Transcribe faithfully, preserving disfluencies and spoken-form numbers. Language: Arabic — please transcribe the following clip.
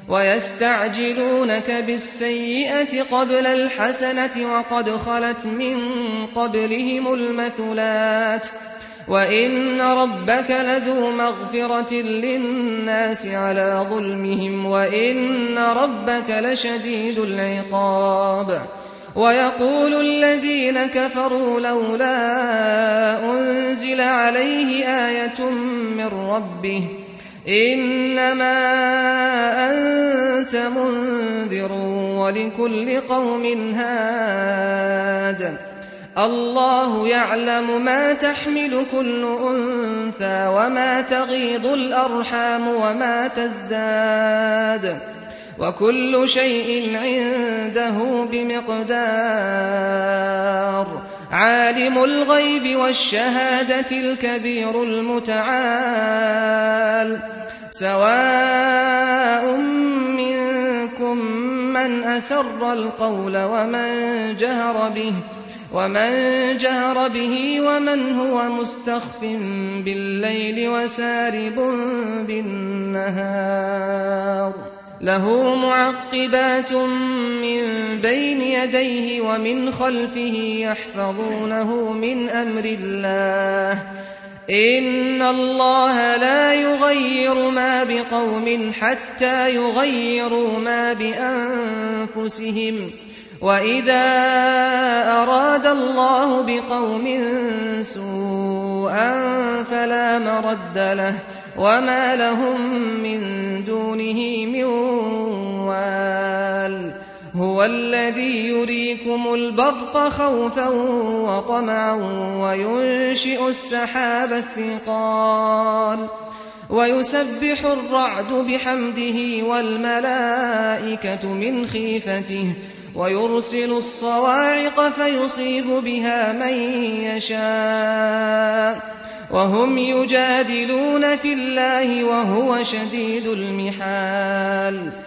ويستعجلونك بالسيئة قبل الحسنة وقد خلت من قبلهم المثلات وإن ربك لذو مغفرة للناس على ظلمهم وإن ربك لشديد العقاب. ويقول الذين كفروا لولا أنزل عليه آية من ربه إنما أنت منذر ولكل قوم هاد الله يعلم ما تحمل كل أنثى وما تغيض الأرحام وما تزداد وكل شيء عنده بمقدار. عالم الغيب والشهادة الكبير المتعال سواء منكم من أسر القول ومن جهر به ومن جهر به ومن هو مستخف بالليل وسارب بالنهار له معقبات من بين يديه ومن خلفه يحفظونه من أمر الله إن الله لا يغير ما بقوم حتى يغيروا ما بأنفسهم وإذا أراد الله بقوم سوءا فلا مرد له وما لهم من دونه من وال. هو الذي يريكم البرق خوفا وطمعا وينشئ السحاب الثقال ويسبح الرعد بحمده والملائكة من خيفته ويرسل الصواعق فيصيب بها من يشاء وهم يجادلون في الله وهو شديد المحال.